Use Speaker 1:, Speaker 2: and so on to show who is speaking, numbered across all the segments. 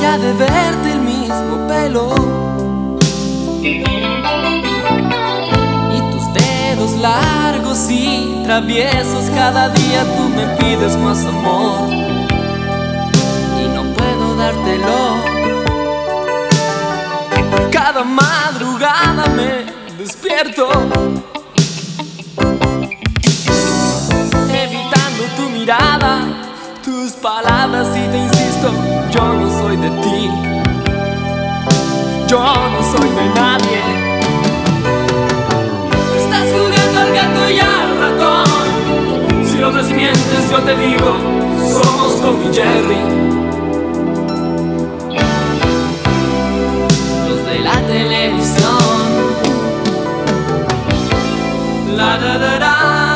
Speaker 1: día de verte el mismo pelo y tus dedos largos y traviesos. Cada día tú me pides más amor y no puedo dártelo. Cada madrugada me despierto evitando tu mirada, tus palabras, y te insisto, yo no soy de ti, yo no soy de nadie. Estás jugando al gato y al ratón. Si lo desmientes yo te digo, somos Tom y Jerry, los de la televisión. La da da da.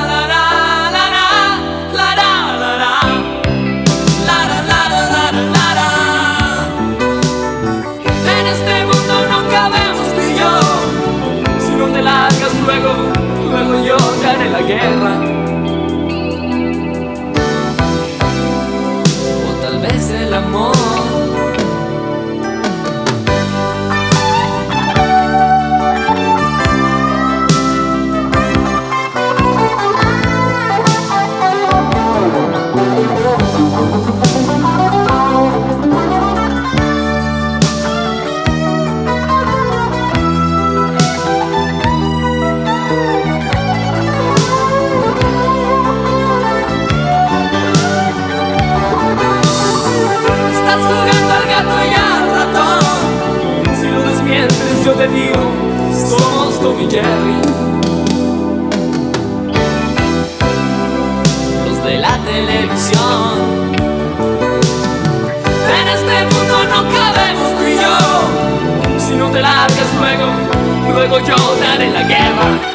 Speaker 1: Luego yo te haré la guerra, o tal vez el amor. Yo te digo, somos Tom y Jerry, los de la televisión. En este mundo no cabemos tú y yo. Si no te largas luego yo te haré la guerra.